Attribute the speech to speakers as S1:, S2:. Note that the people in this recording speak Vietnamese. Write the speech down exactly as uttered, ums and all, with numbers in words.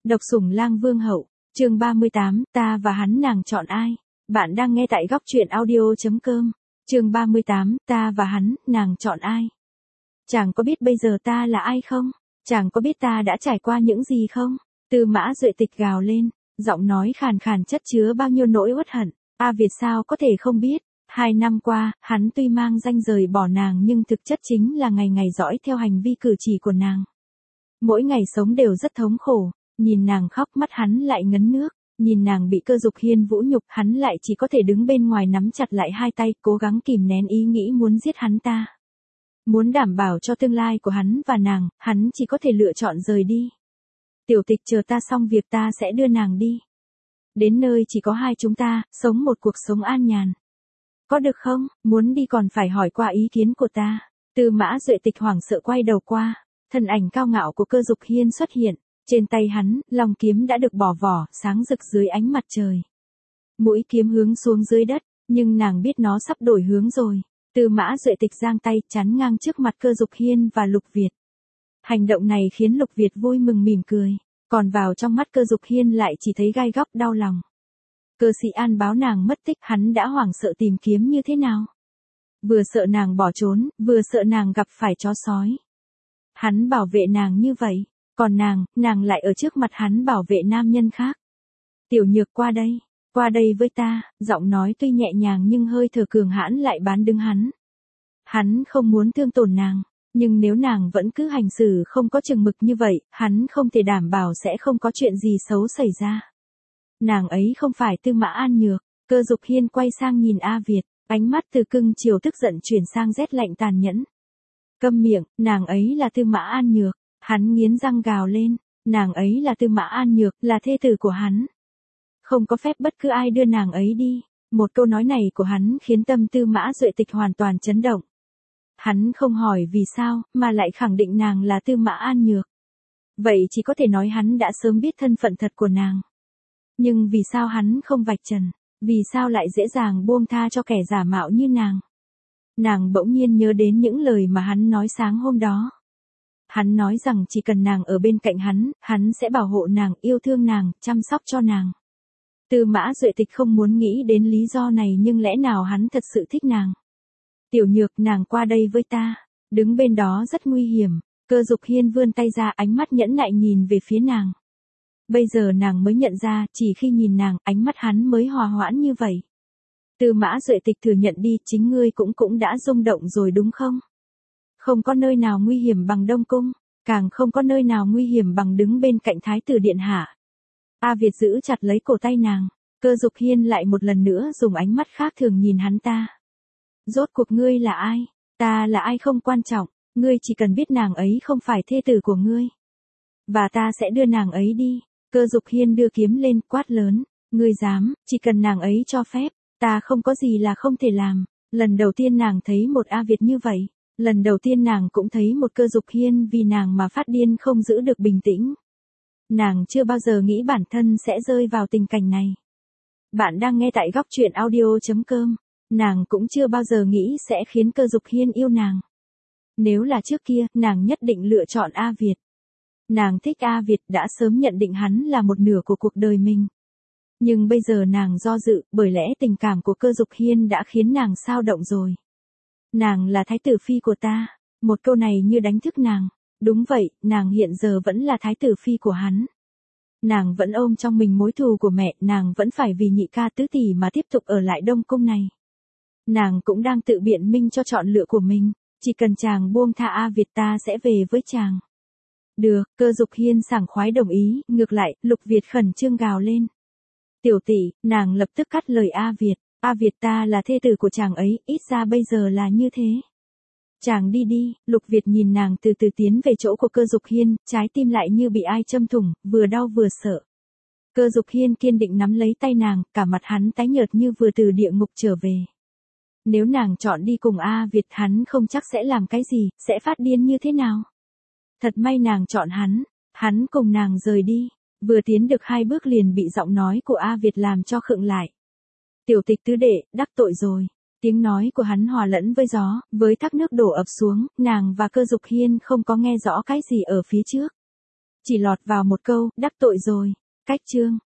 S1: Độc sủng lang vương hậu, chương ba mươi tám, ta và hắn nàng chọn ai? Bạn đang nghe tại góc truyện audio.com, chương ba mươi tám, ta và hắn, nàng chọn ai? Chàng có biết bây giờ ta là ai không? Chàng có biết ta đã trải qua những gì không? Tư Mã Duệ Tịch gào lên, giọng nói khàn khàn chất chứa bao nhiêu nỗi uất hận. A Việt sao có thể không biết? Hai năm qua, hắn tuy mang danh rời bỏ nàng nhưng thực chất chính là ngày ngày dõi theo hành vi cử chỉ của nàng. Mỗi ngày sống đều rất thống khổ, nhìn nàng khóc mắt hắn lại ngấn nước, nhìn nàng bị Cơ Dục Hiên vũ nhục hắn lại chỉ có thể đứng bên ngoài nắm chặt lại hai tay cố gắng kìm nén ý nghĩ muốn giết hắn ta. Muốn đảm bảo cho tương lai của hắn và nàng, hắn chỉ có thể lựa chọn rời đi. Tiểu Tịch chờ ta xong việc ta sẽ đưa nàng đi. Đến nơi chỉ có hai chúng ta, sống một cuộc sống an nhàn. Có được không? Muốn đi còn phải hỏi qua ý kiến của ta. Tư Mã Duệ Tịch hoảng sợ quay đầu qua, thân ảnh cao ngạo của Cơ Dục Hiên xuất hiện. Trên tay hắn, long kiếm đã được bỏ vỏ, sáng rực dưới ánh mặt trời. Mũi kiếm hướng xuống dưới đất, nhưng nàng biết nó sắp đổi hướng rồi. Tư Mã Duệ Tịch giang tay chắn ngang trước mặt Cơ Dục Hiên và Lục Việt. Hành động này khiến Lục Việt vui mừng mỉm cười, còn vào trong mắt Cơ Dục Hiên lại chỉ thấy gai góc đau lòng. Cơ Sĩ An báo nàng mất tích, hắn đã hoảng sợ tìm kiếm như thế nào. Vừa sợ nàng bỏ trốn, vừa sợ nàng gặp phải chó sói. Hắn bảo vệ nàng như vậy, còn nàng, nàng lại ở trước mặt hắn bảo vệ nam nhân khác. Tiểu Nhược qua đây, qua đây với ta, giọng nói tuy nhẹ nhàng nhưng hơi thở cường hãn lại bán đứng hắn. Hắn không muốn thương tổn nàng, nhưng nếu nàng vẫn cứ hành xử không có chừng mực như vậy, hắn không thể đảm bảo sẽ không có chuyện gì xấu xảy ra. Nàng ấy không phải Tư Mã An Nhược. Cơ Dục Hiên quay sang nhìn A Việt, ánh mắt từ cưng chiều tức giận chuyển sang rét lạnh tàn nhẫn. Câm miệng, nàng ấy là Tư Mã An Nhược. Hắn nghiến răng gào lên, nàng ấy là Tư Mã An Nhược, là thê tử của hắn. Không có phép bất cứ ai đưa nàng ấy đi. Một câu nói này của hắn khiến tâm Tư Mã Duệ Tịch hoàn toàn chấn động. Hắn không hỏi vì sao, mà lại khẳng định nàng là Tư Mã An Nhược. Vậy chỉ có thể nói hắn đã sớm biết thân phận thật của nàng. Nhưng vì sao hắn không vạch trần? Vì sao lại dễ dàng buông tha cho kẻ giả mạo như nàng? Nàng bỗng nhiên nhớ đến những lời mà hắn nói sáng hôm đó. Hắn nói rằng chỉ cần nàng ở bên cạnh hắn, hắn sẽ bảo hộ nàng, yêu thương nàng, chăm sóc cho nàng. Tư Mã Duệ Tịch không muốn nghĩ đến lý do này nhưng lẽ nào hắn thật sự thích nàng? Tiểu Nhược, nàng qua đây với ta. Đứng bên đó rất nguy hiểm. Cơ Dục Hiên vươn tay ra, ánh mắt nhẫn nại nhìn về phía nàng. Bây giờ nàng mới nhận ra, chỉ khi nhìn nàng, ánh mắt hắn mới hòa hoãn như vậy. Tư Mã Duệ Tịch thừa nhận đi, chính ngươi cũng cũng đã rung động rồi đúng không? Không có nơi nào nguy hiểm bằng Đông Cung, càng không có nơi nào nguy hiểm bằng đứng bên cạnh Thái tử điện hạ. A Việt giữ chặt lấy cổ tay nàng, Cơ Dục Hiên lại một lần nữa dùng ánh mắt khác thường nhìn hắn ta. Rốt cuộc ngươi là ai? Ta là ai không quan trọng, ngươi chỉ cần biết nàng ấy không phải thê tử của ngươi. Và ta sẽ đưa nàng ấy đi. Cơ Dục Hiên đưa kiếm lên quát lớn, ngươi dám, chỉ cần nàng ấy cho phép, ta không có gì là không thể làm. Lần đầu tiên nàng thấy một A Việt như vậy. Lần đầu tiên nàng cũng thấy một Cơ Dục Hiên vì nàng mà phát điên không giữ được bình tĩnh. Nàng chưa bao giờ nghĩ bản thân sẽ rơi vào tình cảnh này. Bạn đang nghe tại góc truyện audio.com. Nàng cũng chưa bao giờ nghĩ sẽ khiến Cơ Dục Hiên yêu nàng. Nếu là trước kia, nàng nhất định lựa chọn A Việt. Nàng thích A Việt, đã sớm nhận định hắn là một nửa của cuộc đời mình. Nhưng bây giờ nàng do dự, bởi lẽ tình cảm của Cơ Dục Hiên đã khiến nàng xao động rồi. Nàng là thái tử phi của ta. Một câu này như đánh thức nàng. Đúng vậy, nàng hiện giờ vẫn là thái tử phi của hắn. Nàng vẫn ôm trong mình mối thù của mẹ, nàng vẫn phải vì nhị ca tứ tỷ mà tiếp tục ở lại Đông Cung này. Nàng cũng đang tự biện minh cho chọn lựa của mình. Chỉ cần chàng buông tha A Việt ta sẽ về với chàng. Được, Cơ Dục Hiên sảng khoái đồng ý, ngược lại, Lục Việt khẩn trương gào lên. Tiểu tỷ, nàng lập tức cắt lời A Việt. A Việt ta là thê tử của chàng ấy, ít ra bây giờ là như thế. Chàng đi đi, Lục Việt nhìn nàng từ từ tiến về chỗ của Cơ Dục Hiên, trái tim lại như bị ai châm thủng, vừa đau vừa sợ. Cơ Dục Hiên kiên định nắm lấy tay nàng, cả mặt hắn tái nhợt như vừa từ địa ngục trở về. Nếu nàng chọn đi cùng A Việt hắn không chắc sẽ làm cái gì, sẽ phát điên như thế nào. Thật may nàng chọn hắn, hắn cùng nàng rời đi, vừa tiến được hai bước liền bị giọng nói của A Việt làm cho khựng lại. Tiểu Tịch tứ đệ, đắc tội rồi. Tiếng nói của hắn hòa lẫn với gió, với thác nước đổ ập xuống, nàng và Cơ Dục Hiên không có nghe rõ cái gì ở phía trước. Chỉ lọt vào một câu, đắc tội rồi. Cách chương